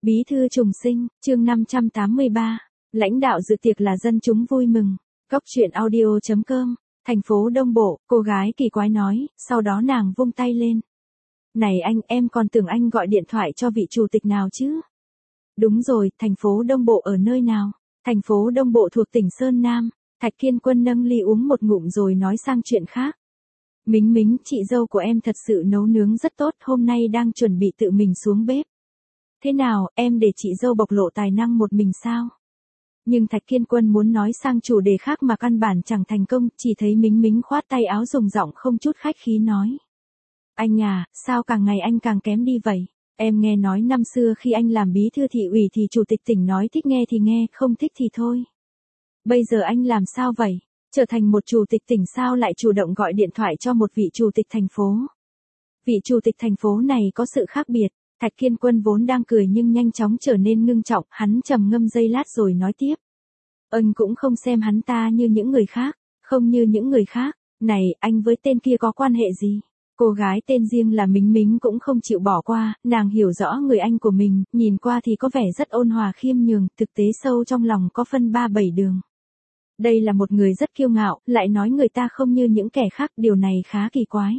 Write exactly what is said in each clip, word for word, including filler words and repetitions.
Bí thư trùng sinh, chương năm trăm tám mươi ba. Lãnh đạo dự tiệc là dân chúng vui mừng. Cóc truyện audio chấm com. Thành phố Đông Bộ, cô gái kỳ quái nói, sau đó nàng vung tay lên. Này anh, em còn tưởng anh gọi điện thoại cho vị chủ tịch nào chứ? Đúng rồi, thành phố Đông Bộ ở nơi nào? Thành phố Đông Bộ thuộc tỉnh Sơn Nam. Thạch Kiên Quân nâng ly uống một ngụm rồi nói sang chuyện khác. Mính mính, chị dâu của em thật sự nấu nướng rất tốt, hôm nay đang chuẩn bị tự mình xuống bếp. Thế nào, em để chị dâu bộc lộ tài năng một mình sao? Nhưng Thạch Kiên Quân muốn nói sang chủ đề khác mà căn bản chẳng thành công, chỉ thấy Mính Mính khoát tay áo dùng giọng không chút khách khí nói. Anh à, sao càng ngày anh càng kém đi vậy? Em nghe nói năm xưa khi anh làm bí thư thị ủy thì chủ tịch tỉnh nói thích nghe thì nghe, không thích thì thôi. Bây giờ anh làm sao vậy? Trở thành một chủ tịch tỉnh sao lại chủ động gọi điện thoại cho một vị chủ tịch thành phố? Vị chủ tịch thành phố này có sự khác biệt. Thạch Kiên Quân vốn đang cười nhưng nhanh chóng trở nên ngưng trọng, hắn trầm ngâm giây lát rồi nói tiếp. Anh cũng không xem hắn ta như những người khác, không như những người khác, này, anh với tên kia có quan hệ gì? Cô gái tên riêng là Mính Mính cũng không chịu bỏ qua, nàng hiểu rõ người anh của mình, nhìn qua thì có vẻ rất ôn hòa khiêm nhường, thực tế sâu trong lòng có phân ba bảy đường. Đây là một người rất kiêu ngạo, lại nói người ta không như những kẻ khác, điều này khá kỳ quái.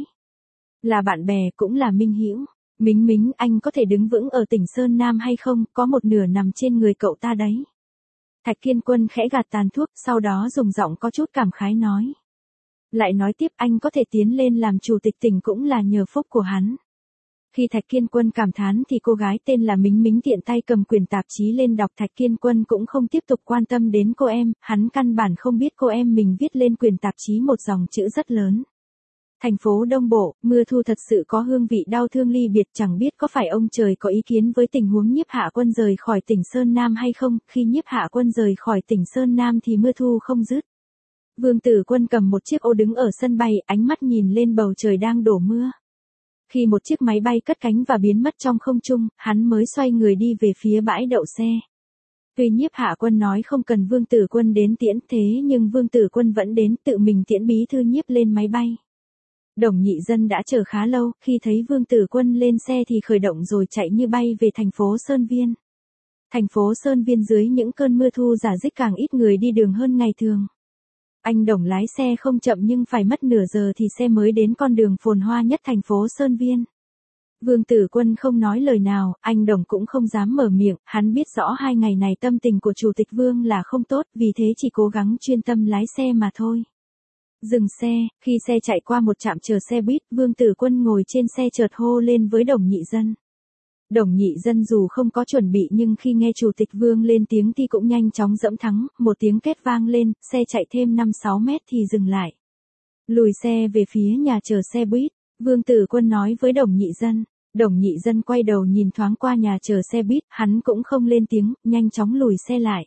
Là bạn bè cũng là minh hữu. Mính Mính, anh có thể đứng vững ở tỉnh Sơn Nam hay không, có một nửa nằm trên người cậu ta đấy. Thạch Kiên Quân khẽ gạt tàn thuốc, sau đó dùng giọng có chút cảm khái nói. Lại nói tiếp anh có thể tiến lên làm chủ tịch tỉnh cũng là nhờ phúc của hắn. Khi Thạch Kiên Quân cảm thán thì cô gái tên là Mính Mính tiện tay cầm quyển tạp chí lên đọc. Thạch Kiên Quân cũng không tiếp tục quan tâm đến cô em, hắn căn bản không biết cô em mình viết lên quyển tạp chí một dòng chữ rất lớn. Thành phố Đông Bộ, mưa thu thật sự có hương vị đau thương ly biệt, chẳng biết có phải ông trời có ý kiến với tình huống Nhiếp Hạ Quân rời khỏi tỉnh Sơn Nam hay không, khi Nhiếp Hạ Quân rời khỏi tỉnh Sơn Nam thì mưa thu không dứt. Vương Tử Quân cầm một chiếc ô đứng ở sân bay, ánh mắt nhìn lên bầu trời đang đổ mưa. Khi một chiếc máy bay cất cánh và biến mất trong không trung, hắn mới xoay người đi về phía bãi đậu xe. Tuy Nhiếp Hạ Quân nói không cần Vương Tử Quân đến tiễn thế nhưng Vương Tử Quân vẫn đến tự mình tiễn bí thư Nhiếp lên máy bay. Đồng Nhị Dân đã chờ khá lâu, khi thấy Vương Tử Quân lên xe thì khởi động rồi chạy như bay về thành phố Sơn Viên. Thành phố Sơn Viên dưới những cơn mưa thu rả rích càng ít người đi đường hơn ngày thường. Anh Đồng lái xe không chậm nhưng phải mất nửa giờ thì xe mới đến con đường phồn hoa nhất thành phố Sơn Viên. Vương Tử Quân không nói lời nào, anh Đồng cũng không dám mở miệng, hắn biết rõ hai ngày này tâm tình của Chủ tịch Vương là không tốt, vì thế chỉ cố gắng chuyên tâm lái xe mà thôi. Dừng xe, khi xe chạy qua một trạm chờ xe buýt, Vương Tử Quân ngồi trên xe chợt hô lên với Đồng Nhị Dân. Đồng Nhị Dân dù không có chuẩn bị nhưng khi nghe Chủ tịch Vương lên tiếng thì cũng nhanh chóng dẫm thắng, một tiếng két vang lên, xe chạy thêm năm sáu mét thì dừng lại. Lùi xe về phía nhà chờ xe buýt, Vương Tử Quân nói với Đồng Nhị Dân. Đồng Nhị Dân quay đầu nhìn thoáng qua nhà chờ xe buýt, hắn cũng không lên tiếng, nhanh chóng lùi xe lại.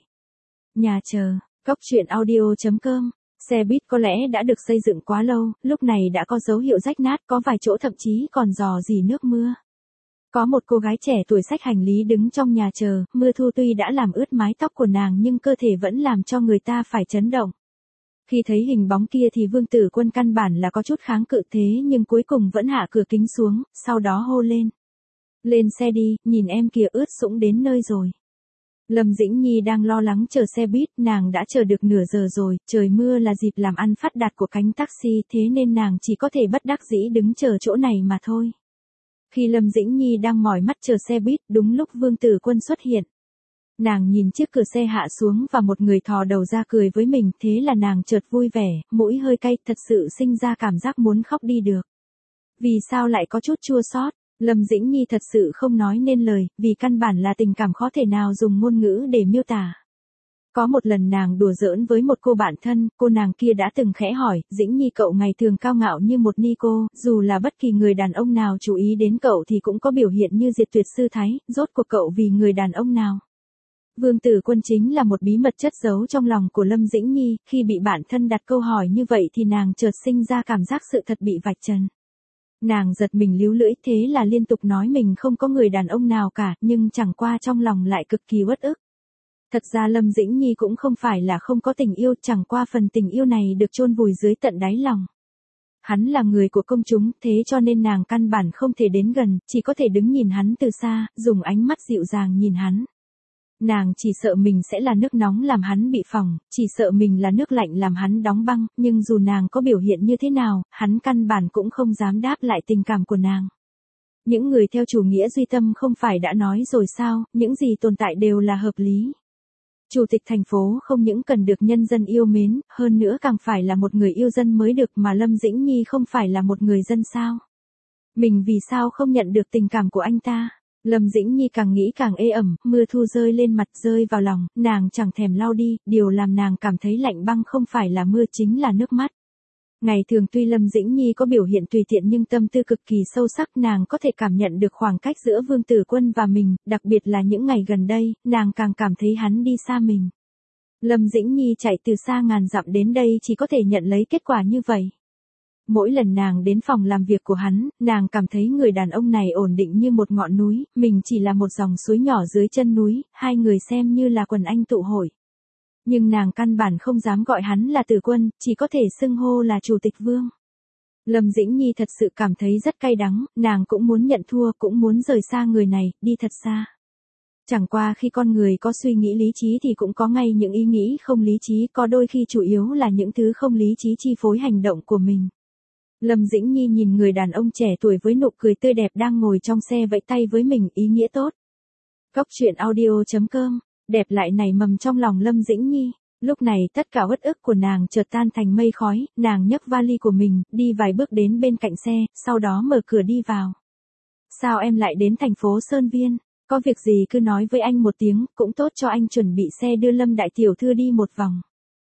Nhà chờ, cóc truyện audio chấm com. Xe buýt có lẽ đã được xây dựng quá lâu, lúc này đã có dấu hiệu rách nát, có vài chỗ thậm chí còn rò rỉ nước mưa. Có một cô gái trẻ tuổi xách hành lý đứng trong nhà chờ, mưa thu tuy đã làm ướt mái tóc của nàng nhưng cơ thể vẫn làm cho người ta phải chấn động. Khi thấy hình bóng kia thì Vương Tử Quân căn bản là có chút kháng cự thế nhưng cuối cùng vẫn hạ cửa kính xuống, sau đó hô lên. Lên xe đi, nhìn em kìa ướt sũng đến nơi rồi. Lâm Dĩnh Nhi đang lo lắng chờ xe buýt, nàng đã chờ được nửa giờ rồi, trời mưa là dịp làm ăn phát đạt của cánh taxi thế nên nàng chỉ có thể bất đắc dĩ đứng chờ chỗ này mà thôi. Khi Lâm Dĩnh Nhi đang mỏi mắt chờ xe buýt, đúng lúc Vương Tử Quân xuất hiện. Nàng nhìn chiếc cửa xe hạ xuống và một người thò đầu ra cười với mình, thế là nàng chợt vui vẻ, mũi hơi cay, thật sự sinh ra cảm giác muốn khóc đi được. Vì sao lại có chút chua xót? Lâm Dĩnh Nhi thật sự không nói nên lời, vì căn bản là tình cảm khó thể nào dùng ngôn ngữ để miêu tả. Có một lần nàng đùa giỡn với một cô bạn thân, cô nàng kia đã từng khẽ hỏi, Dĩnh Nhi cậu ngày thường cao ngạo như một ni cô, dù là bất kỳ người đàn ông nào chú ý đến cậu thì cũng có biểu hiện như diệt tuyệt sư thái, rốt cuộc cậu vì người đàn ông nào? Vương Tử Quân chính là một bí mật chất giấu trong lòng của Lâm Dĩnh Nhi, khi bị bạn thân đặt câu hỏi như vậy thì nàng chợt sinh ra cảm giác sự thật bị vạch trần. Nàng giật mình líu lưỡi thế là liên tục nói mình không có người đàn ông nào cả, nhưng chẳng qua trong lòng lại cực kỳ uất ức. Thật ra Lâm Dĩnh Nhi cũng không phải là không có tình yêu, chẳng qua phần tình yêu này được chôn vùi dưới tận đáy lòng. Hắn là người của công chúng, thế cho nên nàng căn bản không thể đến gần, chỉ có thể đứng nhìn hắn từ xa, dùng ánh mắt dịu dàng nhìn hắn. Nàng chỉ sợ mình sẽ là nước nóng làm hắn bị phỏng, chỉ sợ mình là nước lạnh làm hắn đóng băng, nhưng dù nàng có biểu hiện như thế nào, hắn căn bản cũng không dám đáp lại tình cảm của nàng. Những người theo chủ nghĩa duy tâm không phải đã nói rồi sao, những gì tồn tại đều là hợp lý. Chủ tịch thành phố không những cần được nhân dân yêu mến, hơn nữa càng phải là một người yêu dân mới được, mà Lâm Dĩnh Nhi không phải là một người dân sao? Mình vì sao không nhận được tình cảm của anh ta? Lâm Dĩnh Nhi càng nghĩ càng ê ẩm, mưa thu rơi lên mặt rơi vào lòng, nàng chẳng thèm lau đi, điều làm nàng cảm thấy lạnh băng không phải là mưa chính là nước mắt. Ngày thường tuy Lâm Dĩnh Nhi có biểu hiện tùy tiện nhưng tâm tư cực kỳ sâu sắc, nàng có thể cảm nhận được khoảng cách giữa Vương Tử Quân và mình, đặc biệt là những ngày gần đây, nàng càng cảm thấy hắn đi xa mình. Lâm Dĩnh Nhi chạy từ xa ngàn dặm đến đây chỉ có thể nhận lấy kết quả như vậy. Mỗi lần nàng đến phòng làm việc của hắn, nàng cảm thấy người đàn ông này ổn định như một ngọn núi, mình chỉ là một dòng suối nhỏ dưới chân núi, hai người xem như là quần anh tụ hội. Nhưng nàng căn bản không dám gọi hắn là Tử Quân, chỉ có thể xưng hô là Chủ tịch Vương. Lâm Dĩnh Nhi thật sự cảm thấy rất cay đắng, nàng cũng muốn nhận thua, cũng muốn rời xa người này, đi thật xa. Chẳng qua khi con người có suy nghĩ lý trí thì cũng có ngay những ý nghĩ không lý trí, có đôi khi chủ yếu là những thứ không lý trí chi phối hành động của mình. Lâm Dĩnh Nhi nhìn người đàn ông trẻ tuổi với nụ cười tươi đẹp đang ngồi trong xe vẫy tay với mình, ý nghĩa tốt. Cốc truyện audio chấm com, đẹp lại nảy mầm trong lòng Lâm Dĩnh Nhi. Lúc này tất cả uất ức của nàng chợt tan thành mây khói, nàng nhấc vali của mình, đi vài bước đến bên cạnh xe, sau đó mở cửa đi vào. Sao em lại đến thành phố Sơn Viên? Có việc gì cứ nói với anh một tiếng, cũng tốt cho anh chuẩn bị xe đưa Lâm đại tiểu thư đi một vòng.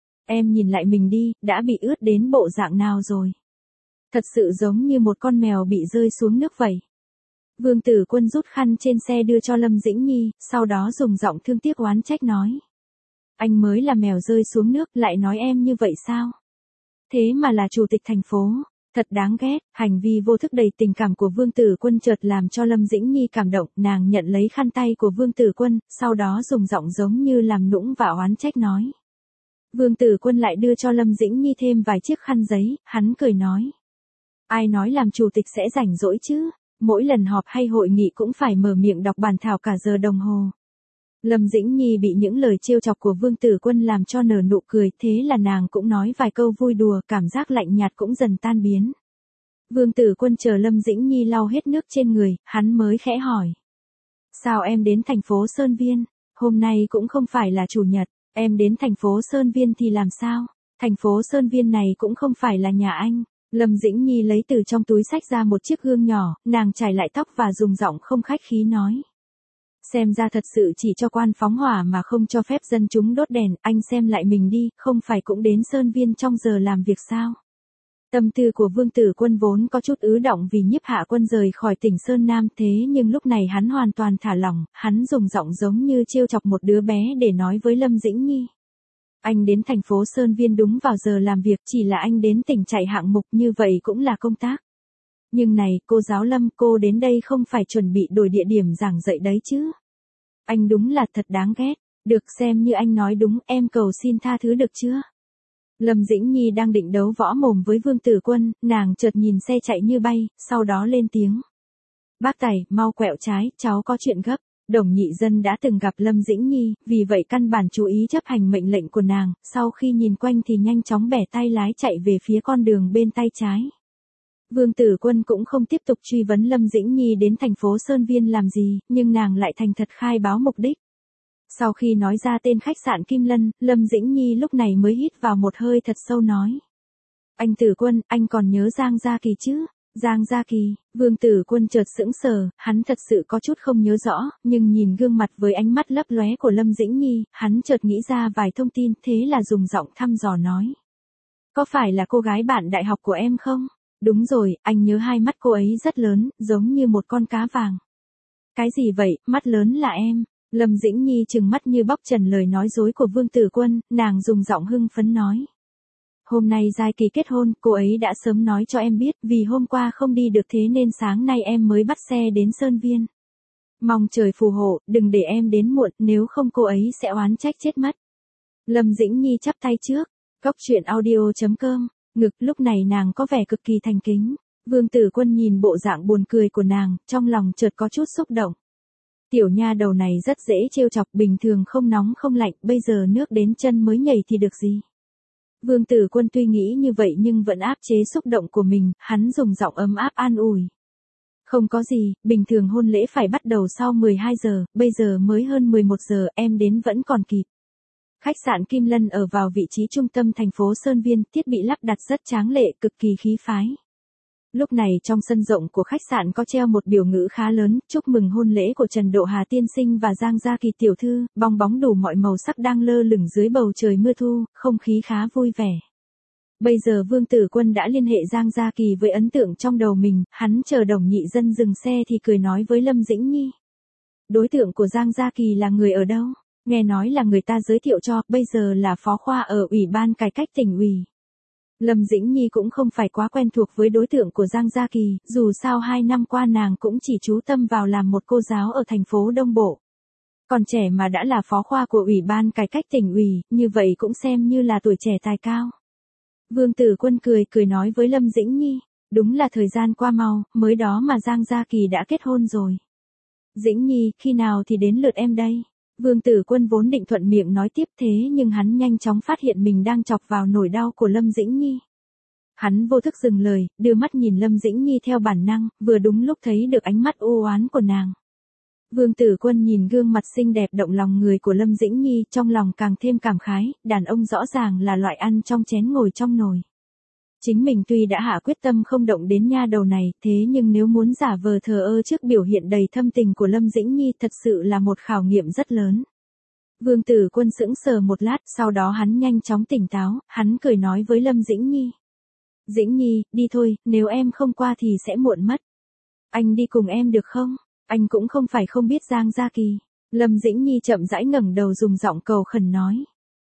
Em nhìn lại mình đi, đã bị ướt đến bộ dạng nào rồi? Thật sự giống như một con mèo bị rơi xuống nước vậy. Vương Tử Quân rút khăn trên xe đưa cho Lâm Dĩnh Nhi, sau đó dùng giọng thương tiếc oán trách nói. Anh mới là mèo rơi xuống nước, lại nói em như vậy sao? Thế mà là chủ tịch thành phố, thật đáng ghét. Hành vi vô thức đầy tình cảm của Vương Tử Quân chợt làm cho Lâm Dĩnh Nhi cảm động, nàng nhận lấy khăn tay của Vương Tử Quân, sau đó dùng giọng giống như làm nũng và oán trách nói. Vương Tử Quân lại đưa cho Lâm Dĩnh Nhi thêm vài chiếc khăn giấy, hắn cười nói. Ai nói làm chủ tịch sẽ rảnh rỗi chứ, mỗi lần họp hay hội nghị cũng phải mở miệng đọc bản thảo cả giờ đồng hồ. Lâm Dĩnh Nhi bị những lời trêu chọc của Vương Tử Quân làm cho nở nụ cười, thế là nàng cũng nói vài câu vui đùa, cảm giác lạnh nhạt cũng dần tan biến. Vương Tử Quân chờ Lâm Dĩnh Nhi lau hết nước trên người, hắn mới khẽ hỏi. Sao em đến thành phố Sơn Viên? Hôm nay cũng không phải là chủ nhật, em đến thành phố Sơn Viên thì làm sao? Thành phố Sơn Viên này cũng không phải là nhà anh. Lâm Dĩnh Nhi lấy từ trong túi xách ra một chiếc gương nhỏ, nàng chải lại tóc và dùng giọng không khách khí nói. Xem ra thật sự chỉ cho quan phóng hỏa mà không cho phép dân chúng đốt đèn, anh xem lại mình đi, không phải cũng đến Sơn Viên trong giờ làm việc sao? Tâm tư của Vương Tử Quân vốn có chút ứ động vì Nhiếp Hạ Quân rời khỏi tỉnh Sơn Nam, thế nhưng lúc này hắn hoàn toàn thả lỏng, hắn dùng giọng giống như trêu chọc một đứa bé để nói với Lâm Dĩnh Nhi. Anh đến thành phố Sơn Viên đúng vào giờ làm việc, chỉ là anh đến tỉnh chạy hạng mục, như vậy cũng là công tác. Nhưng này, cô giáo Lâm, cô đến đây không phải chuẩn bị đổi địa điểm giảng dạy đấy chứ? Anh đúng là thật đáng ghét. Được, xem như anh nói đúng, em cầu xin tha thứ được chưa? Lâm Dĩnh Nhi đang định đấu võ mồm với Vương Tử Quân, nàng chợt nhìn xe chạy như bay, sau đó lên tiếng. Bác Tài, mau quẹo trái, cháu có chuyện gấp. Đồng Nhị Dân đã từng gặp Lâm Dĩnh Nhi, vì vậy căn bản chú ý chấp hành mệnh lệnh của nàng, sau khi nhìn quanh thì nhanh chóng bẻ tay lái chạy về phía con đường bên tay trái. Vương Tử Quân cũng không tiếp tục truy vấn Lâm Dĩnh Nhi đến thành phố Sơn Viên làm gì, nhưng nàng lại thành thật khai báo mục đích. Sau khi nói ra tên khách sạn Kim Lân, Lâm Dĩnh Nhi lúc này mới hít vào một hơi thật sâu nói. Anh Tử Quân, anh còn nhớ Giang Gia Kỳ chứ? Giang Gia Kỳ, Vương Tử Quân chợt sững sờ, hắn thật sự có chút không nhớ rõ, nhưng nhìn gương mặt với ánh mắt lấp lóe của Lâm Dĩnh Nhi, hắn chợt nghĩ ra vài thông tin, thế là dùng giọng thăm dò nói. Có phải là cô gái bạn đại học của em không? Đúng rồi, anh nhớ hai mắt cô ấy rất lớn, giống như một con cá vàng. Cái gì vậy, mắt lớn là em? Lâm Dĩnh Nhi trừng mắt như bóc trần lời nói dối của Vương Tử Quân, nàng dùng giọng hưng phấn nói. Hôm nay Giai Kỳ kết hôn, cô ấy đã sớm nói cho em biết, vì hôm qua không đi được thế nên sáng nay em mới bắt xe đến Sơn Viên. Mong trời phù hộ, đừng để em đến muộn, nếu không cô ấy sẽ oán trách chết mất. Lâm Dĩnh Nhi chắp tay trước. Cốc truyện audio chấm com ngực, lúc này nàng có vẻ cực kỳ thành kính. Vương Tử Quân nhìn bộ dạng buồn cười của nàng, trong lòng chợt có chút xúc động. Tiểu nha đầu này rất dễ trêu chọc, bình thường không nóng không lạnh, bây giờ nước đến chân mới nhảy thì được gì. Vương Tử Quân tuy nghĩ như vậy nhưng vẫn áp chế xúc động của mình, hắn dùng giọng ấm áp an ủi. Không có gì, bình thường hôn lễ phải bắt đầu sau mười hai giờ, bây giờ mới hơn mười một giờ, em đến vẫn còn kịp. Khách sạn Kim Lân ở vào vị trí trung tâm thành phố Sơn Viên, thiết bị lắp đặt rất tráng lệ, cực kỳ khí phái. Lúc này trong sân rộng của khách sạn có treo một biểu ngữ khá lớn, chúc mừng hôn lễ của Trần Độ Hà tiên sinh và Giang Gia Kỳ tiểu thư, bong bóng đủ mọi màu sắc đang lơ lửng dưới bầu trời mưa thu, không khí khá vui vẻ. Bây giờ Vương Tử Quân đã liên hệ Giang Gia Kỳ với ấn tượng trong đầu mình, hắn chờ Đồng Nhị Dân dừng xe thì cười nói với Lâm Dĩnh Nhi. Đối tượng của Giang Gia Kỳ là người ở đâu? Nghe nói là người ta giới thiệu cho, bây giờ là phó khoa ở Ủy ban Cải cách tỉnh ủy. Lâm Dĩnh Nhi cũng không phải quá quen thuộc với đối tượng của Giang Gia Kỳ, dù sao hai năm qua nàng cũng chỉ chú tâm vào làm một cô giáo ở thành phố Đông Bộ. Còn trẻ mà đã là phó khoa của Ủy ban Cải cách tỉnh ủy, như vậy cũng xem như là tuổi trẻ tài cao. Vương Tử Quân cười cười nói với Lâm Dĩnh Nhi, đúng là thời gian qua mau, mới đó mà Giang Gia Kỳ đã kết hôn rồi. Dĩnh Nhi, khi nào thì đến lượt em đây? Vương Tử Quân vốn định thuận miệng nói tiếp thế nhưng hắn nhanh chóng phát hiện mình đang chọc vào nỗi đau của Lâm Dĩnh Nhi. Hắn vô thức dừng lời, đưa mắt nhìn Lâm Dĩnh Nhi theo bản năng, vừa đúng lúc thấy được ánh mắt u oán của nàng. Vương Tử Quân nhìn gương mặt xinh đẹp động lòng người của Lâm Dĩnh Nhi, trong lòng càng thêm cảm khái, đàn ông rõ ràng là loại ăn trong chén ngồi trong nồi. Chính mình tuy đã hạ quyết tâm không động đến nha đầu này, thế nhưng nếu muốn giả vờ thờ ơ trước biểu hiện đầy thâm tình của Lâm Dĩnh Nhi thật sự là một khảo nghiệm rất lớn. Vương Tử Quân sững sờ một lát, sau đó hắn nhanh chóng tỉnh táo, hắn cười nói với Lâm Dĩnh Nhi. Dĩnh Nhi, đi thôi, nếu em không qua thì sẽ muộn mất. Anh đi cùng em được không? Anh cũng không phải không biết Giang Gia Kỳ. Lâm Dĩnh Nhi chậm rãi ngẩng đầu dùng giọng cầu khẩn nói.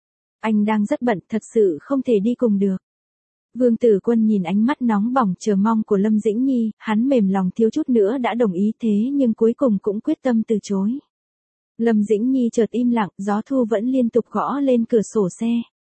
Anh đang rất bận, thật sự không thể đi cùng được. Vương Tử Quân nhìn ánh mắt nóng bỏng chờ mong của Lâm Dĩnh Nhi, hắn mềm lòng thiếu chút nữa đã đồng ý thế nhưng cuối cùng cũng quyết tâm từ chối. Lâm Dĩnh Nhi chợt im lặng, gió thu vẫn liên tục gõ lên cửa sổ xe.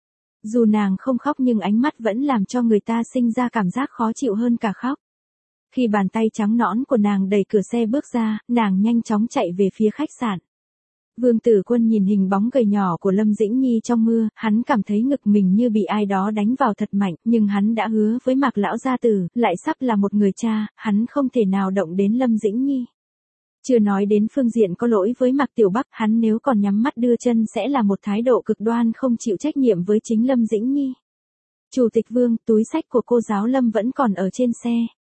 Dù nàng không khóc nhưng ánh mắt vẫn làm cho người ta sinh ra cảm giác khó chịu hơn cả khóc. Khi bàn tay trắng nõn của nàng đẩy cửa xe bước ra, nàng nhanh chóng chạy về phía khách sạn. Vương Tử Quân nhìn hình bóng gầy nhỏ của Lâm Dĩnh Nhi trong mưa, hắn cảm thấy ngực mình như bị ai đó đánh vào thật mạnh, nhưng hắn đã hứa với Mạc lão gia tử, lại sắp là một người cha, hắn không thể nào động đến Lâm Dĩnh Nhi. Chưa nói đến phương diện có lỗi với Mạc Tiểu Bắc, hắn nếu còn nhắm mắt đưa chân sẽ là một thái độ cực đoan không chịu trách nhiệm với chính Lâm Dĩnh Nhi. Chủ tịch Vương, túi xách của cô giáo Lâm vẫn còn ở trên xe.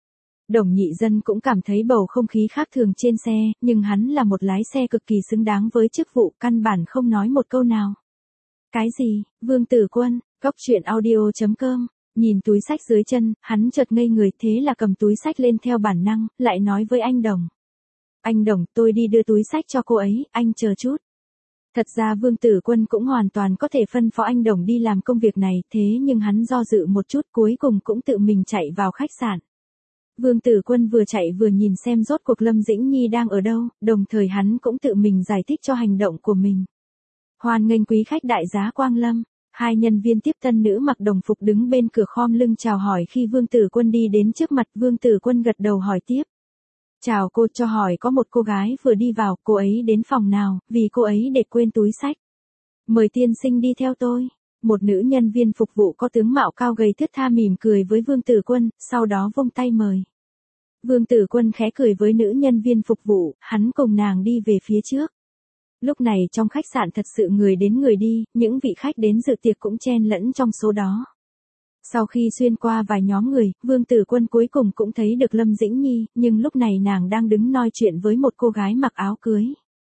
Đồng Nhị Dân cũng cảm thấy bầu không khí khác thường trên xe, nhưng hắn là một lái xe cực kỳ xứng đáng với chức vụ, căn bản không nói một câu nào. Cái gì? Vương Tử Quân, Cóc Truyện Audio chấm com, nhìn túi xách dưới chân, hắn chợt ngây người, thế là cầm túi xách lên theo bản năng, lại nói với anh Đồng. Anh Đồng, tôi đi đưa túi xách cho cô ấy, anh chờ chút. Thật ra Vương Tử Quân cũng hoàn toàn có thể phân phó anh Đồng đi làm công việc này, thế nhưng hắn do dự một chút cuối cùng cũng tự mình chạy vào khách sạn. Vương Tử Quân vừa chạy vừa nhìn xem rốt cuộc Lâm Dĩnh Nhi đang ở đâu, đồng thời hắn cũng tự mình giải thích cho hành động của mình. Hoan nghênh quý khách đại giá Quang Lâm, hai nhân viên tiếp tân nữ mặc đồng phục đứng bên cửa khom lưng chào hỏi khi Vương Tử Quân đi đến trước mặt. Vương Tử Quân gật đầu hỏi tiếp. Chào cô, cho hỏi có một cô gái vừa đi vào, cô ấy đến phòng nào, vì cô ấy để quên túi xách. Mời tiên sinh đi theo tôi. Một nữ nhân viên phục vụ có tướng mạo cao gầy thướt tha mỉm cười với Vương Tử Quân, sau đó vung tay mời. Vương Tử Quân khẽ cười với nữ nhân viên phục vụ, hắn cùng nàng đi về phía trước. Lúc này trong khách sạn thật sự người đến người đi, những vị khách đến dự tiệc cũng chen lẫn trong số đó. Sau khi xuyên qua vài nhóm người, Vương Tử Quân cuối cùng cũng thấy được Lâm Dĩnh Nhi, nhưng lúc này nàng đang đứng nói chuyện với một cô gái mặc áo cưới.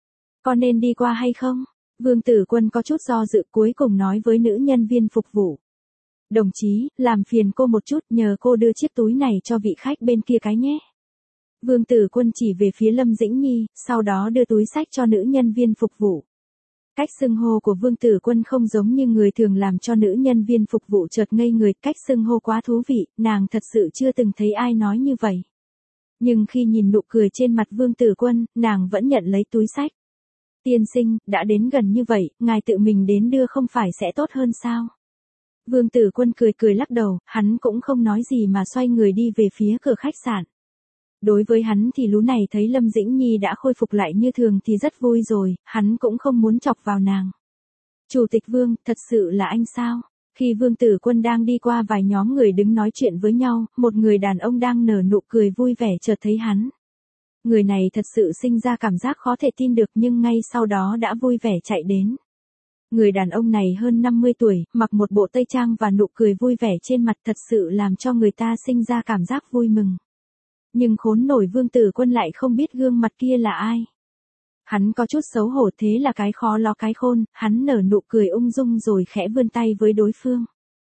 Có nên đi qua hay không? Vương Tử Quân có chút do dự, cuối cùng nói với nữ nhân viên phục vụ. Đồng chí, làm phiền cô một chút, nhờ cô đưa chiếc túi này cho vị khách bên kia cái nhé. Vương Tử Quân chỉ về phía Lâm Dĩnh Nhi, sau đó đưa túi xách cho nữ nhân viên phục vụ. Cách xưng hô của Vương Tử Quân không giống như người thường làm cho nữ nhân viên phục vụ chợt ngây người, cách xưng hô quá thú vị, nàng thật sự chưa từng thấy ai nói như vậy. Nhưng khi nhìn nụ cười trên mặt Vương Tử Quân, nàng vẫn nhận lấy túi xách. Tiên sinh, đã đến gần như vậy, ngài tự mình đến đưa không phải sẽ tốt hơn sao? Vương Tử Quân cười cười lắc đầu, hắn cũng không nói gì mà xoay người đi về phía cửa khách sạn. Đối với hắn thì lú này thấy Lâm Dĩnh Nhi đã khôi phục lại như thường thì rất vui rồi, hắn cũng không muốn chọc vào nàng. Chủ tịch Vương, thật sự là anh sao? Khi Vương Tử Quân đang đi qua vài nhóm người đứng nói chuyện với nhau, một người đàn ông đang nở nụ cười vui vẻ chợt thấy hắn. Người này thật sự sinh ra cảm giác khó thể tin được nhưng ngay sau đó đã vui vẻ chạy đến. Người đàn ông này hơn năm mươi tuổi, mặc một bộ tây trang và nụ cười vui vẻ trên mặt thật sự làm cho người ta sinh ra cảm giác vui mừng. Nhưng khốn nổi Vương Tử Quân lại không biết gương mặt kia là ai. Hắn có chút xấu hổ thế là cái khó lo cái khôn, hắn nở nụ cười ung dung rồi khẽ vươn tay với đối phương.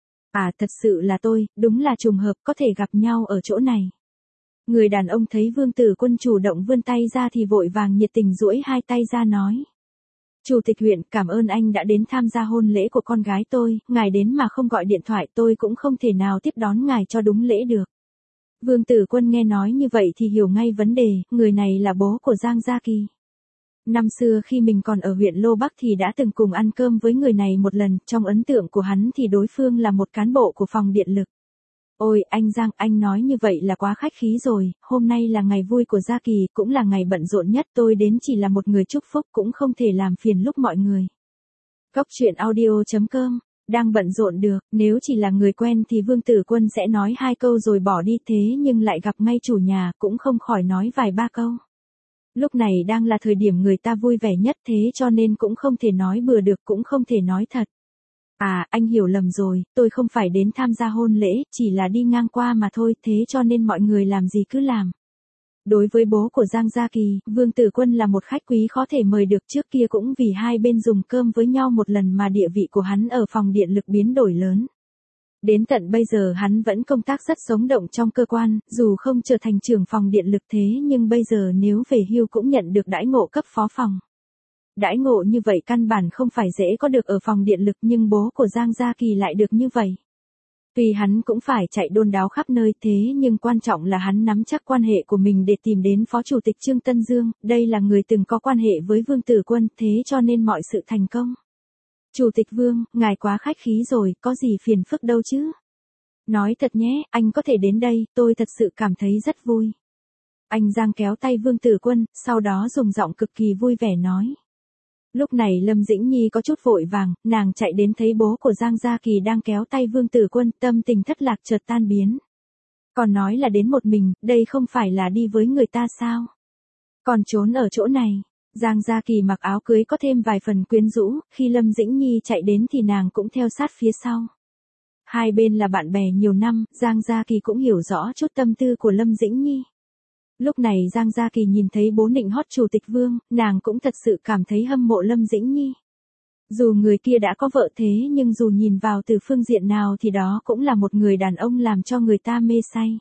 À thật sự là tôi, đúng là trùng hợp có thể gặp nhau ở chỗ này. Người đàn ông thấy Vương Tử Quân chủ động vươn tay ra thì vội vàng nhiệt tình duỗi hai tay ra nói. Chủ tịch huyện, cảm ơn anh đã đến tham gia hôn lễ của con gái tôi, ngài đến mà không gọi điện thoại tôi cũng không thể nào tiếp đón ngài cho đúng lễ được. Vương Tử Quân nghe nói như vậy thì hiểu ngay vấn đề, người này là bố của Giang Gia Kỳ. Năm xưa khi mình còn ở huyện Lô Bắc thì đã từng cùng ăn cơm với người này một lần, trong ấn tượng của hắn thì đối phương là một cán bộ của phòng điện lực. Ôi, anh Giang, anh nói như vậy là quá khách khí rồi, hôm nay là ngày vui của Gia Kỳ, cũng là ngày bận rộn nhất, tôi đến chỉ là một người chúc phúc cũng không thể làm phiền lúc mọi người. Cốc truyện audio chấm com, đang bận rộn được, nếu chỉ là người quen thì Vương Tử Quân sẽ nói hai câu rồi bỏ đi thế nhưng lại gặp ngay chủ nhà cũng không khỏi nói vài ba câu. Lúc này đang là thời điểm người ta vui vẻ nhất thế cho nên cũng không thể nói bừa được cũng không thể nói thật. À, anh hiểu lầm rồi, tôi không phải đến tham gia hôn lễ, chỉ là đi ngang qua mà thôi, thế cho nên mọi người làm gì cứ làm. Đối với bố của Giang Gia Kỳ, Vương Tử Quân là một khách quý khó thể mời được, trước kia cũng vì hai bên dùng cơm với nhau một lần mà địa vị của hắn ở phòng điện lực biến đổi lớn. Đến tận bây giờ hắn vẫn công tác rất sống động trong cơ quan, dù không trở thành trưởng phòng điện lực thế nhưng bây giờ nếu về hưu cũng nhận được đãi ngộ cấp phó phòng. Đãi ngộ như vậy căn bản không phải dễ có được ở phòng điện lực nhưng bố của Giang Gia Kỳ lại được như vậy. Tuy hắn cũng phải chạy đôn đáo khắp nơi thế nhưng quan trọng là hắn nắm chắc quan hệ của mình để tìm đến Phó Chủ tịch Trương Tân Dương, đây là người từng có quan hệ với Vương Tử Quân thế cho nên mọi sự thành công. Chủ tịch Vương, ngài quá khách khí rồi, có gì phiền phức đâu chứ. Nói thật nhé, anh có thể đến đây, tôi thật sự cảm thấy rất vui. Anh Giang kéo tay Vương Tử Quân, sau đó dùng giọng cực kỳ vui vẻ nói. Lúc này Lâm Dĩnh Nhi có chút vội vàng, nàng chạy đến thấy bố của Giang Gia Kỳ đang kéo tay Vương Tử Quân, tâm tình thất lạc chợt tan biến. Còn nói là đến một mình, đây không phải là đi với người ta sao? Còn trốn ở chỗ này. Giang Gia Kỳ mặc áo cưới có thêm vài phần quyến rũ, khi Lâm Dĩnh Nhi chạy đến thì nàng cũng theo sát phía sau. Hai bên là bạn bè nhiều năm, Giang Gia Kỳ cũng hiểu rõ chút tâm tư của Lâm Dĩnh Nhi. Lúc này Giang Gia Kỳ nhìn thấy bố nịnh hót Chủ tịch Vương, nàng cũng thật sự cảm thấy hâm mộ Lâm Dĩnh Nhi. Dù người kia đã có vợ thế nhưng dù nhìn vào từ phương diện nào thì đó cũng là một người đàn ông làm cho người ta mê say.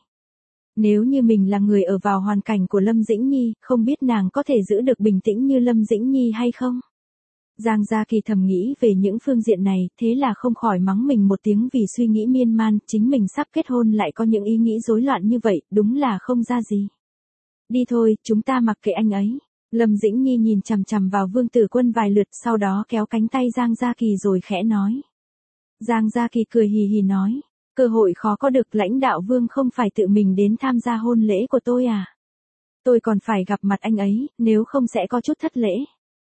Nếu như mình là người ở vào hoàn cảnh của Lâm Dĩnh Nhi, không biết nàng có thể giữ được bình tĩnh như Lâm Dĩnh Nhi hay không? Giang Gia Kỳ thầm nghĩ về những phương diện này, thế là không khỏi mắng mình một tiếng vì suy nghĩ miên man, chính mình sắp kết hôn lại có những ý nghĩ rối loạn như vậy, đúng là không ra gì. Đi thôi, chúng ta mặc kệ anh ấy. Lâm Dĩnh Nhi nhìn chằm chằm vào Vương Tử Quân vài lượt sau đó kéo cánh tay Giang Gia Kỳ rồi khẽ nói. Giang Gia Kỳ cười hì hì nói. Cơ hội khó có được, lãnh đạo Vương không phải tự mình đến tham gia hôn lễ của tôi à? Tôi còn phải gặp mặt anh ấy, nếu không sẽ có chút thất lễ.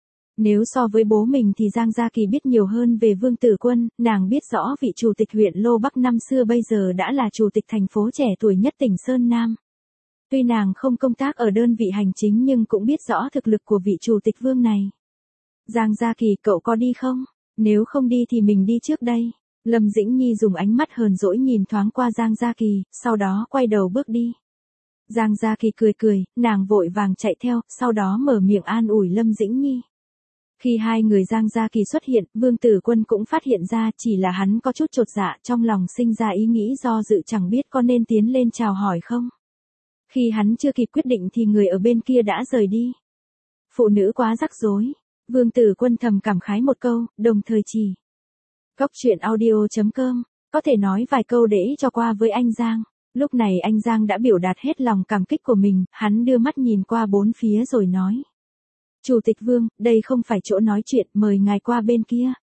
Nếu so với bố mình thì Giang Gia Kỳ biết nhiều hơn về Vương Tử Quân, nàng biết rõ vị chủ tịch huyện Lô Bắc năm xưa bây giờ đã là chủ tịch thành phố trẻ tuổi nhất tỉnh Sơn Nam. Tuy nàng không công tác ở đơn vị hành chính nhưng cũng biết rõ thực lực của vị chủ tịch Vương này. Giang Gia Kỳ, cậu có đi không? Nếu không đi thì mình đi trước đây. Lâm Dĩnh Nhi dùng ánh mắt hờn dỗi nhìn thoáng qua Giang Gia Kỳ, sau đó quay đầu bước đi. Giang Gia Kỳ cười cười, nàng vội vàng chạy theo, sau đó mở miệng an ủi Lâm Dĩnh Nhi. Khi hai người Giang Gia Kỳ xuất hiện, Vương Tử Quân cũng phát hiện ra chỉ là hắn có chút chột dạ trong lòng sinh ra ý nghĩ do dự chẳng biết có nên tiến lên chào hỏi không. Khi hắn chưa kịp quyết định thì người ở bên kia đã rời đi. Phụ nữ quá rắc rối. Vương Tử Quân thầm cảm khái một câu, đồng thời chỉ. Cốc truyện audio chấm com, có thể nói vài câu để cho qua với anh Giang. Lúc này anh Giang đã biểu đạt hết lòng cảm kích của mình, hắn đưa mắt nhìn qua bốn phía rồi nói. Chủ tịch Vương, đây không phải chỗ nói chuyện, mời ngài qua bên kia.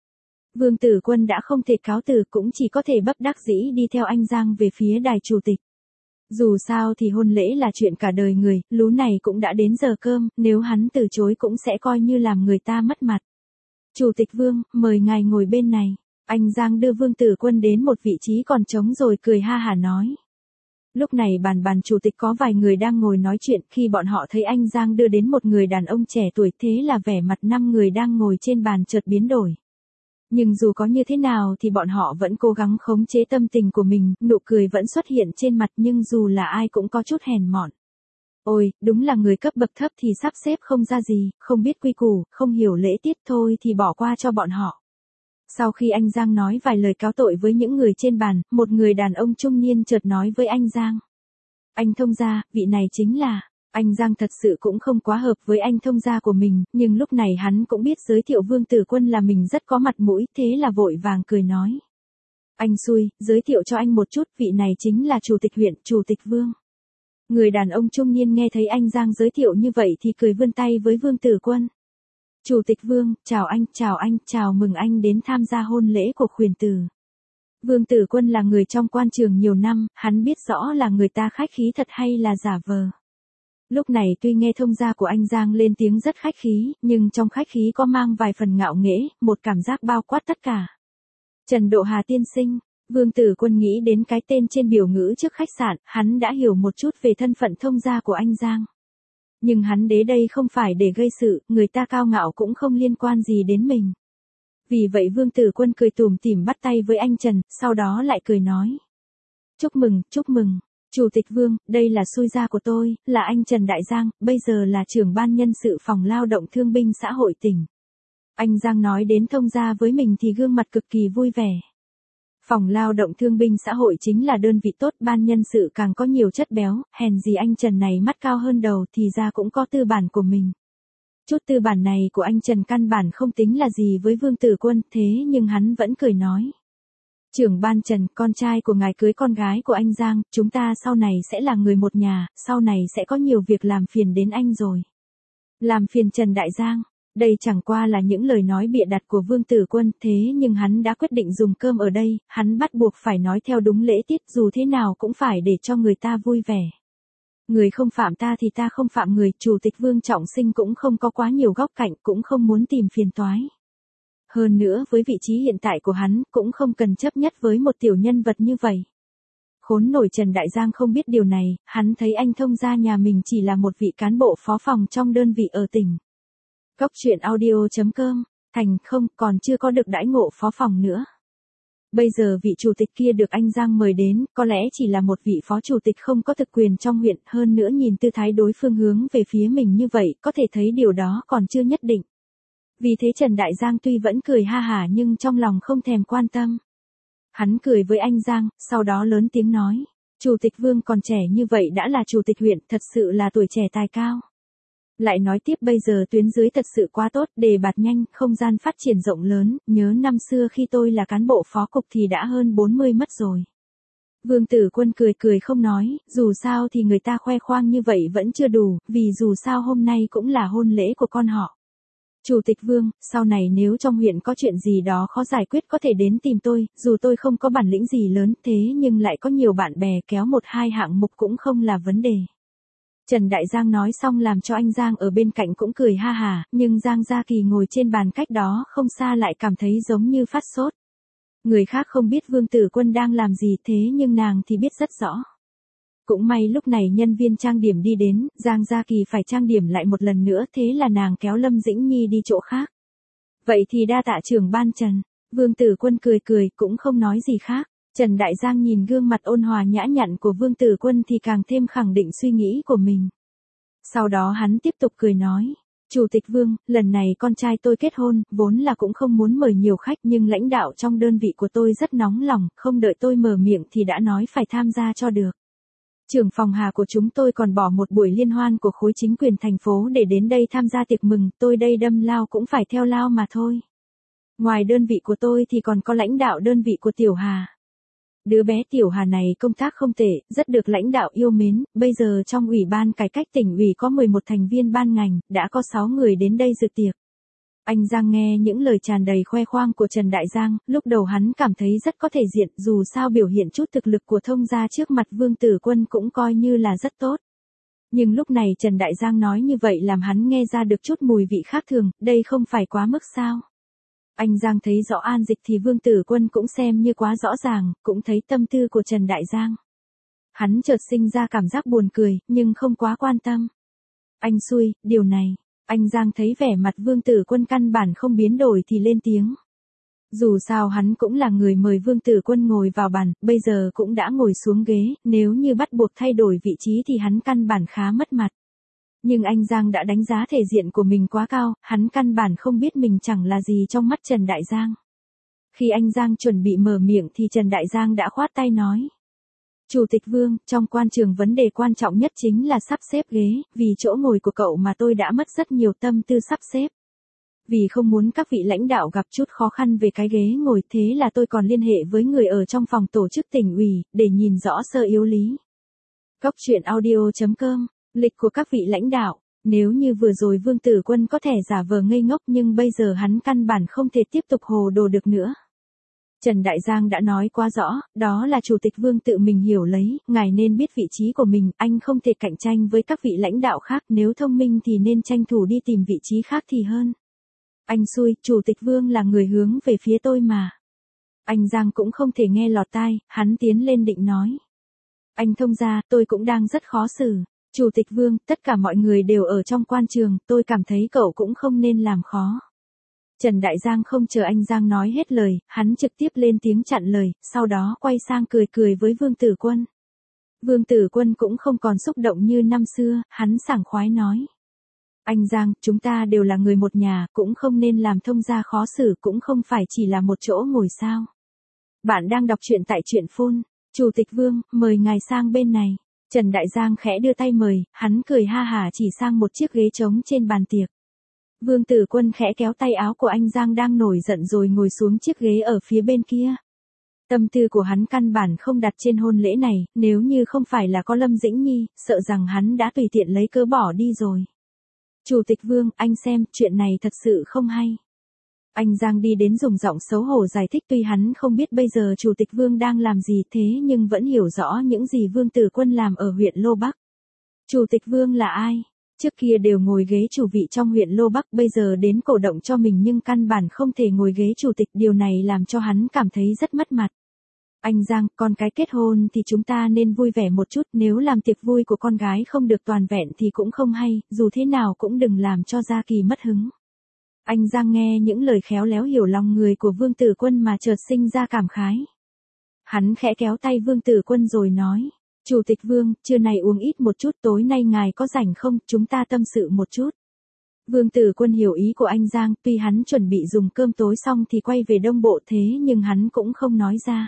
Vương Tử Quân đã không thể cáo từ cũng chỉ có thể bất đắc dĩ đi theo anh Giang về phía đài chủ tịch. Dù sao thì hôn lễ là chuyện cả đời người, lú này cũng đã đến giờ cơm, nếu hắn từ chối cũng sẽ coi như làm người ta mất mặt. Chủ tịch Vương, mời ngài ngồi bên này. Anh Giang đưa Vương Tử Quân đến một vị trí còn trống rồi cười ha hả nói. Lúc này bàn bàn chủ tịch có vài người đang ngồi nói chuyện, khi bọn họ thấy anh Giang đưa đến một người đàn ông trẻ tuổi, thế là vẻ mặt năm người đang ngồi trên bàn chợt biến đổi. Nhưng dù có như thế nào thì bọn họ vẫn cố gắng khống chế tâm tình của mình, nụ cười vẫn xuất hiện trên mặt nhưng dù là ai cũng có chút hèn mọn. Ôi, đúng là người cấp bậc thấp thì sắp xếp không ra gì, không biết quy củ, không hiểu lễ tiết thôi thì bỏ qua cho bọn họ. Sau khi anh Giang nói vài lời cáo tội với những người trên bàn, một người đàn ông trung niên chợt nói với anh Giang. Anh thông gia, vị này chính là... Anh Giang thật sự cũng không quá hợp với anh thông gia của mình, nhưng lúc này hắn cũng biết giới thiệu Vương Tử Quân là mình rất có mặt mũi, thế là vội vàng cười nói. Anh xui, giới thiệu cho anh một chút, vị này chính là Chủ tịch huyện, Chủ tịch Vương. Người đàn ông trung niên nghe thấy anh Giang giới thiệu như vậy thì cười vươn tay với Vương Tử Quân. Chủ tịch Vương, chào anh, chào anh, chào mừng anh đến tham gia hôn lễ của khuyển tử. Vương Tử Quân là người trong quan trường nhiều năm, hắn biết rõ là người ta khách khí thật hay là giả vờ. Lúc này tuy nghe thông gia của anh Giang lên tiếng rất khách khí, nhưng trong khách khí có mang vài phần ngạo nghễ, một cảm giác bao quát tất cả. Trần Độ Hà tiên sinh, Vương Tử Quân nghĩ đến cái tên trên biểu ngữ trước khách sạn, hắn đã hiểu một chút về thân phận thông gia của anh Giang. Nhưng hắn đến đây không phải để gây sự, người ta cao ngạo cũng không liên quan gì đến mình. Vì vậy Vương Tử Quân cười tủm tỉm bắt tay với anh Trần, sau đó lại cười nói. Chúc mừng, chúc mừng. Chủ tịch Vương, đây là xui gia của tôi, là anh Trần Đại Giang, bây giờ là trưởng ban nhân sự phòng lao động thương binh xã hội tỉnh. Anh Giang nói đến thông gia với mình thì gương mặt cực kỳ vui vẻ. Phòng lao động thương binh xã hội chính là đơn vị tốt, ban nhân sự càng có nhiều chất béo, hèn gì anh Trần này mắt cao hơn đầu thì ra cũng có tư bản của mình. Chút tư bản này của anh Trần căn bản không tính là gì với Vương Tử Quân, thế nhưng hắn vẫn cười nói. Trưởng ban Trần, con trai của ngài cưới con gái của anh Giang, chúng ta sau này sẽ là người một nhà, sau này sẽ có nhiều việc làm phiền đến anh rồi. Làm phiền Trần Đại Giang, đây chẳng qua là những lời nói bịa đặt của Vương Tử Quân, thế nhưng hắn đã quyết định dùng cơm ở đây, hắn bắt buộc phải nói theo đúng lễ tiết, dù thế nào cũng phải để cho người ta vui vẻ. Người không phạm ta thì ta không phạm người, Chủ tịch Vương Trọng Sinh cũng không có quá nhiều góc cạnh, cũng không muốn tìm phiền toái. Hơn nữa với vị trí hiện tại của hắn, cũng không cần chấp nhất với một tiểu nhân vật như vậy. Khốn nổi Trần Đại Giang không biết điều này, hắn thấy anh thông gia nhà mình chỉ là một vị cán bộ phó phòng trong đơn vị ở tỉnh. Cốc truyện audio chấm com, thành không, còn chưa có được đãi ngộ phó phòng nữa. Bây giờ vị chủ tịch kia được anh Giang mời đến, có lẽ chỉ là một vị phó chủ tịch không có thực quyền trong huyện, hơn nữa nhìn tư thái đối phương hướng về phía mình như vậy, có thể thấy điều đó còn chưa nhất định. Vì thế Trần Đại Giang tuy vẫn cười ha hả nhưng trong lòng không thèm quan tâm. Hắn cười với anh Giang, sau đó lớn tiếng nói. Chủ tịch Vương còn trẻ như vậy đã là chủ tịch huyện, thật sự là tuổi trẻ tài cao. Lại nói tiếp bây giờ tuyến dưới thật sự quá tốt, đề bạt nhanh, không gian phát triển rộng lớn, nhớ năm xưa khi tôi là cán bộ phó cục thì đã hơn bốn mươi mất rồi. Vương Tử Quân cười cười không nói, dù sao thì người ta khoe khoang như vậy vẫn chưa đủ, vì dù sao hôm nay cũng là hôn lễ của con họ. Chủ tịch Vương, sau này nếu trong huyện có chuyện gì đó khó giải quyết có thể đến tìm tôi, dù tôi không có bản lĩnh gì lớn thế nhưng lại có nhiều bạn bè kéo một hai hạng mục cũng không là vấn đề. Trần Đại Giang nói xong làm cho anh Giang ở bên cạnh cũng cười ha hà, nhưng Giang Gia Kỳ ngồi trên bàn cách đó không xa lại cảm thấy giống như phát sốt. Người khác không biết Vương Tử Quân đang làm gì thế nhưng nàng thì biết rất rõ. Cũng may lúc này nhân viên trang điểm đi đến, Giang Gia Kỳ phải trang điểm lại một lần nữa thế là nàng kéo Lâm Dĩnh Nhi đi chỗ khác. Vậy thì đa tạ trưởng ban Trần. Vương Tử Quân cười cười cũng không nói gì khác. Trần Đại Giang nhìn gương mặt ôn hòa nhã nhặn của Vương Tử Quân thì càng thêm khẳng định suy nghĩ của mình. Sau đó hắn tiếp tục cười nói. Chủ tịch Vương, lần này con trai tôi kết hôn, vốn là cũng không muốn mời nhiều khách nhưng lãnh đạo trong đơn vị của tôi rất nóng lòng, không đợi tôi mở miệng thì đã nói phải tham gia cho được. Trưởng phòng Hà của chúng tôi còn bỏ một buổi liên hoan của khối chính quyền thành phố để đến đây tham gia tiệc mừng, tôi đây đâm lao cũng phải theo lao mà thôi. Ngoài đơn vị của tôi thì còn có lãnh đạo đơn vị của Tiểu Hà. Đứa bé Tiểu Hà này công tác không tệ, rất được lãnh đạo yêu mến, bây giờ trong ủy ban cải cách tỉnh ủy có mười một thành viên ban ngành, đã có sáu người đến đây dự tiệc. Anh Giang nghe những lời tràn đầy khoe khoang của Trần Đại Giang, lúc đầu hắn cảm thấy rất có thể diện, dù sao biểu hiện chút thực lực của thông gia trước mặt Vương Tử Quân cũng coi như là rất tốt. Nhưng lúc này Trần Đại Giang nói như vậy làm hắn nghe ra được chút mùi vị khác thường, đây không phải quá mức sao. Anh Giang thấy rõ An Dịch thì Vương Tử Quân cũng xem như quá rõ ràng, cũng thấy tâm tư của Trần Đại Giang. Hắn chợt sinh ra cảm giác buồn cười, nhưng không quá quan tâm. Anh xui, điều này. Anh Giang thấy vẻ mặt Vương Tử Quân căn bản không biến đổi thì lên tiếng. Dù sao hắn cũng là người mời Vương Tử Quân ngồi vào bàn, bây giờ cũng đã ngồi xuống ghế, nếu như bắt buộc thay đổi vị trí thì hắn căn bản khá mất mặt. Nhưng anh Giang đã đánh giá thể diện của mình quá cao, hắn căn bản không biết mình chẳng là gì trong mắt Trần Đại Giang. Khi anh Giang chuẩn bị mở miệng thì Trần Đại Giang đã khoát tay nói. Chủ tịch Vương, trong quan trường vấn đề quan trọng nhất chính là sắp xếp ghế, vì chỗ ngồi của cậu mà tôi đã mất rất nhiều tâm tư sắp xếp. Vì không muốn các vị lãnh đạo gặp chút khó khăn về cái ghế ngồi, thế là tôi còn liên hệ với người ở trong phòng tổ chức tỉnh ủy, để nhìn rõ sơ yếu lý. Cốc truyện audio chấm com, lịch của các vị lãnh đạo, nếu như vừa rồi Vương Tử Quân có thể giả vờ ngây ngốc nhưng bây giờ hắn căn bản không thể tiếp tục hồ đồ được nữa. Trần Đại Giang đã nói quá rõ, đó là Chủ tịch Vương tự mình hiểu lấy, ngài nên biết vị trí của mình, anh không thể cạnh tranh với các vị lãnh đạo khác, nếu thông minh thì nên tranh thủ đi tìm vị trí khác thì hơn. Anh xui, Chủ tịch Vương là người hướng về phía tôi mà. Anh Giang cũng không thể nghe lọt tai, hắn tiến lên định nói. Anh thông gia, tôi cũng đang rất khó xử. Chủ tịch Vương, tất cả mọi người đều ở trong quan trường, tôi cảm thấy cậu cũng không nên làm khó. Trần Đại Giang không chờ anh Giang nói hết lời, hắn trực tiếp lên tiếng chặn lời, sau đó quay sang cười cười với Vương Tử Quân. Vương Tử Quân cũng không còn xúc động như năm xưa, hắn sảng khoái nói. Anh Giang, chúng ta đều là người một nhà, cũng không nên làm thông gia khó xử, cũng không phải chỉ là một chỗ ngồi sao. Bạn đang đọc truyện tại truyện phone. Chủ tịch Vương, mời ngài sang bên này. Trần Đại Giang khẽ đưa tay mời, hắn cười ha hả chỉ sang một chiếc ghế trống trên bàn tiệc. Vương Tử Quân khẽ kéo tay áo của anh Giang đang nổi giận rồi ngồi xuống chiếc ghế ở phía bên kia. Tâm tư của hắn căn bản không đặt trên hôn lễ này, nếu như không phải là có Lâm Dĩnh Nhi, sợ rằng hắn đã tùy tiện lấy cớ bỏ đi rồi. Chủ tịch Vương, anh xem, chuyện này thật sự không hay. Anh Giang đi đến dùng giọng xấu hổ giải thích, tuy hắn không biết bây giờ Chủ tịch Vương đang làm gì thế nhưng vẫn hiểu rõ những gì Vương Tử Quân làm ở huyện Lô Bắc. Chủ tịch Vương là ai? Trước kia đều ngồi ghế chủ vị trong huyện Lô Bắc, bây giờ đến cổ động cho mình nhưng căn bản không thể ngồi ghế chủ tịch, điều này làm cho hắn cảm thấy rất mất mặt. Anh Giang, con cái kết hôn thì chúng ta nên vui vẻ một chút, nếu làm tiệc vui của con gái không được toàn vẹn thì cũng không hay, dù thế nào cũng đừng làm cho Gia Kỳ mất hứng. Anh Giang nghe những lời khéo léo hiểu lòng người của Vương Tử Quân mà chợt sinh ra cảm khái. Hắn khẽ kéo tay Vương Tử Quân rồi nói. Chủ tịch Vương, trưa nay uống ít một chút, tối nay ngài có rảnh không, chúng ta tâm sự một chút. Vương Tử Quân hiểu ý của anh Giang, tuy hắn chuẩn bị dùng cơm tối xong thì quay về Đông Bộ thế nhưng hắn cũng không nói ra.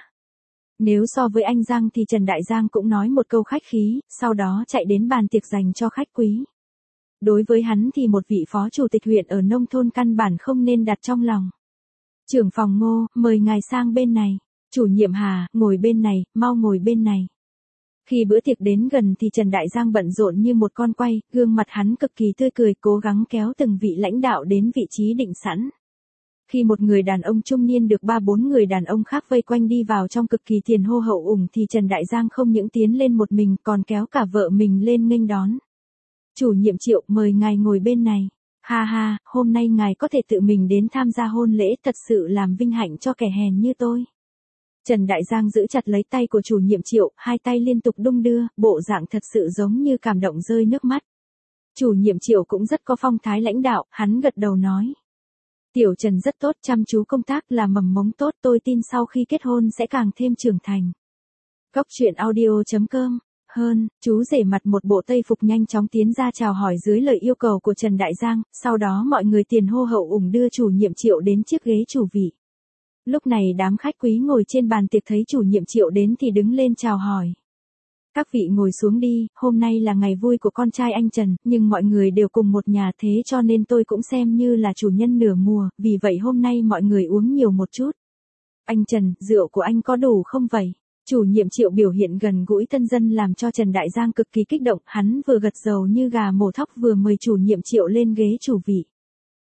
Nếu so với anh Giang thì Trần Đại Giang cũng nói một câu khách khí, sau đó chạy đến bàn tiệc dành cho khách quý. Đối với hắn thì một vị phó chủ tịch huyện ở nông thôn căn bản không nên đặt trong lòng. Trưởng phòng Ngô, mời ngài sang bên này. Chủ nhiệm Hà, ngồi bên này, mau ngồi bên này. Khi bữa tiệc đến gần thì Trần Đại Giang bận rộn như một con quay, gương mặt hắn cực kỳ tươi cười, cố gắng kéo từng vị lãnh đạo đến vị trí định sẵn. Khi một người đàn ông trung niên được ba bốn người đàn ông khác vây quanh đi vào trong cực kỳ tiền hô hậu ủng thì Trần Đại Giang không những tiến lên một mình còn kéo cả vợ mình lên nghênh đón. Chủ nhiệm Triệu, mời ngài ngồi bên này. Ha ha, hôm nay ngài có thể tự mình đến tham gia hôn lễ, thật sự làm vinh hạnh cho kẻ hèn như tôi. Trần Đại Giang giữ chặt lấy tay của chủ nhiệm Triệu, hai tay liên tục đung đưa, bộ dạng thật sự giống như cảm động rơi nước mắt. Chủ nhiệm Triệu cũng rất có phong thái lãnh đạo, hắn gật đầu nói. Tiểu Trần rất tốt, chăm chú công tác là mầm mống tốt, tôi tin sau khi kết hôn sẽ càng thêm trưởng thành. Cốc truyện audio chấm com. Hơn, chú rể mặt một bộ tây phục nhanh chóng tiến ra chào hỏi dưới lời yêu cầu của Trần Đại Giang, sau đó mọi người tiền hô hậu ủng đưa chủ nhiệm Triệu đến chiếc ghế chủ vị. Lúc này đám khách quý ngồi trên bàn tiệc thấy chủ nhiệm Triệu đến thì đứng lên chào hỏi. Các vị ngồi xuống đi, hôm nay là ngày vui của con trai anh Trần, nhưng mọi người đều cùng một nhà thế cho nên tôi cũng xem như là chủ nhân nửa mùa, vì vậy hôm nay mọi người uống nhiều một chút. Anh Trần, rượu của anh có đủ không vậy? Chủ nhiệm Triệu biểu hiện gần gũi thân dân làm cho Trần Đại Giang cực kỳ kích động, hắn vừa gật dầu như gà mổ thóc vừa mời chủ nhiệm Triệu lên ghế chủ vị.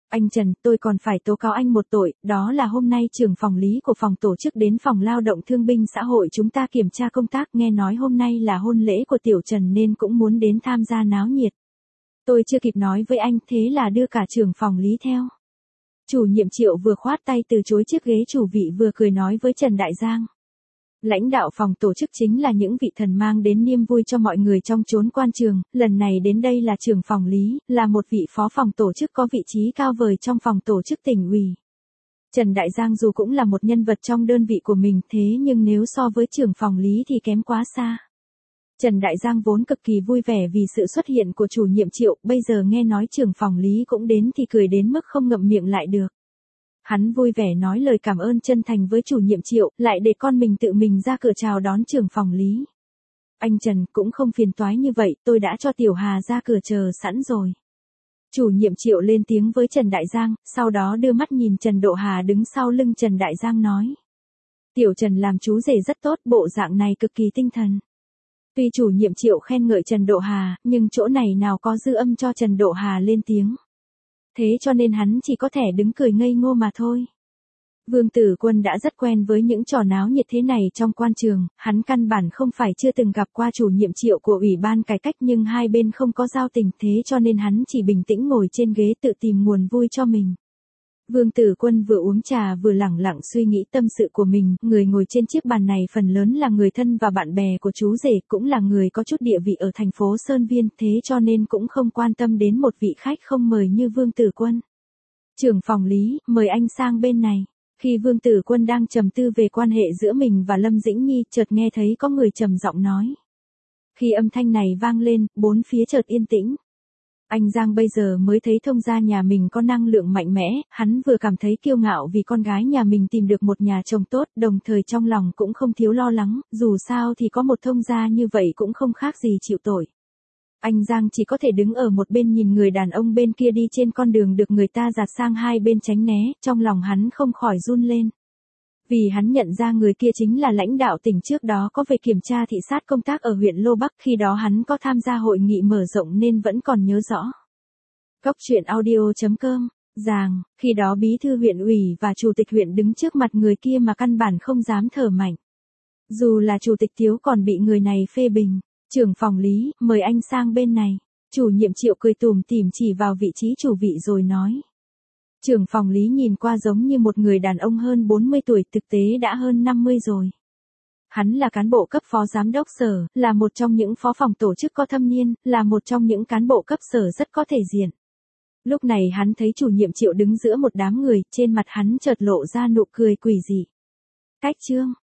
Anh Trần, tôi còn phải tố cáo anh một tội, đó là hôm nay trưởng phòng lý của phòng tổ chức đến phòng lao động thương binh xã hội chúng ta kiểm tra công tác, nghe nói hôm nay là hôn lễ của Tiểu Trần nên cũng muốn đến tham gia náo nhiệt. Tôi chưa kịp nói với anh, thế là đưa cả trưởng phòng lý theo. Chủ nhiệm Triệu vừa khoát tay từ chối chiếc ghế chủ vị vừa cười nói với Trần Đại Giang. Lãnh đạo phòng tổ chức chính là những vị thần mang đến niềm vui cho mọi người trong chốn quan trường, lần này đến đây là trưởng phòng lý, là một vị phó phòng tổ chức có vị trí cao vời trong phòng tổ chức tỉnh ủy. Trần Đại Giang dù cũng là một nhân vật trong đơn vị của mình thế nhưng nếu so với trưởng phòng lý thì kém quá xa. Trần Đại Giang vốn cực kỳ vui vẻ vì sự xuất hiện của chủ nhiệm Triệu, bây giờ nghe nói trưởng phòng lý cũng đến thì cười đến mức không ngậm miệng lại được. Hắn vui vẻ nói lời cảm ơn chân thành với chủ nhiệm Triệu, lại để con mình tự mình ra cửa chào đón trưởng phòng lý. Anh Trần, cũng không phiền toái như vậy, tôi đã cho Tiểu Hà ra cửa chờ sẵn rồi. Chủ nhiệm Triệu lên tiếng với Trần Đại Giang, sau đó đưa mắt nhìn Trần Độ Hà đứng sau lưng Trần Đại Giang nói. Tiểu Trần làm chú rể rất tốt, bộ dạng này cực kỳ tinh thần. Tuy chủ nhiệm Triệu khen ngợi Trần Độ Hà, nhưng chỗ này nào có dư âm cho Trần Độ Hà lên tiếng. Thế cho nên hắn chỉ có thể đứng cười ngây ngô mà thôi. Vương Tử Quân đã rất quen với những trò náo nhiệt thế này trong quan trường, hắn căn bản không phải chưa từng gặp qua chủ nhiệm Triệu của Ủy ban cải cách nhưng hai bên không có giao tình thế cho nên hắn chỉ bình tĩnh ngồi trên ghế tự tìm nguồn vui cho mình. Vương Tử Quân vừa uống trà vừa lẳng lặng suy nghĩ tâm sự của mình, người ngồi trên chiếc bàn này phần lớn là người thân và bạn bè của chú rể, cũng là người có chút địa vị ở thành phố Sơn Viên, thế cho nên cũng không quan tâm đến một vị khách không mời như Vương Tử Quân. Trưởng phòng lý, mời anh sang bên này. Khi Vương Tử Quân đang trầm tư về quan hệ giữa mình và Lâm Dĩnh Nhi, chợt nghe thấy có người trầm giọng nói. Khi âm thanh này vang lên, bốn phía chợt yên tĩnh. Anh Giang bây giờ mới thấy thông gia nhà mình có năng lượng mạnh mẽ, hắn vừa cảm thấy kiêu ngạo vì con gái nhà mình tìm được một nhà chồng tốt, đồng thời trong lòng cũng không thiếu lo lắng, dù sao thì có một thông gia như vậy cũng không khác gì chịu tội. Anh Giang chỉ có thể đứng ở một bên nhìn người đàn ông bên kia đi trên con đường được người ta dạt sang hai bên tránh né, trong lòng hắn không khỏi run lên. Vì hắn nhận ra người kia chính là lãnh đạo tỉnh trước đó có về kiểm tra thị sát công tác ở huyện Lô Bắc, khi đó hắn có tham gia hội nghị mở rộng nên vẫn còn nhớ rõ. Góc truyện audio chấm com, Giàng, khi đó bí thư huyện ủy và chủ tịch huyện đứng trước mặt người kia mà căn bản không dám thở mạnh. Dù là chủ tịch Tiếu còn bị người này phê bình. Trưởng phòng lý, mời anh sang bên này. Chủ nhiệm Triệu cười tủm tỉm chỉ vào vị trí chủ vị rồi nói. Trưởng phòng lý nhìn qua giống như một người đàn ông hơn bốn mươi tuổi, thực tế đã hơn năm mươi rồi. Hắn là cán bộ cấp phó giám đốc sở, là một trong những phó phòng tổ chức có thâm niên, là một trong những cán bộ cấp sở rất có thể diện. Lúc này hắn thấy chủ nhiệm Triệu đứng giữa một đám người, trên mặt hắn chợt lộ ra nụ cười quỷ dị. Cách trương,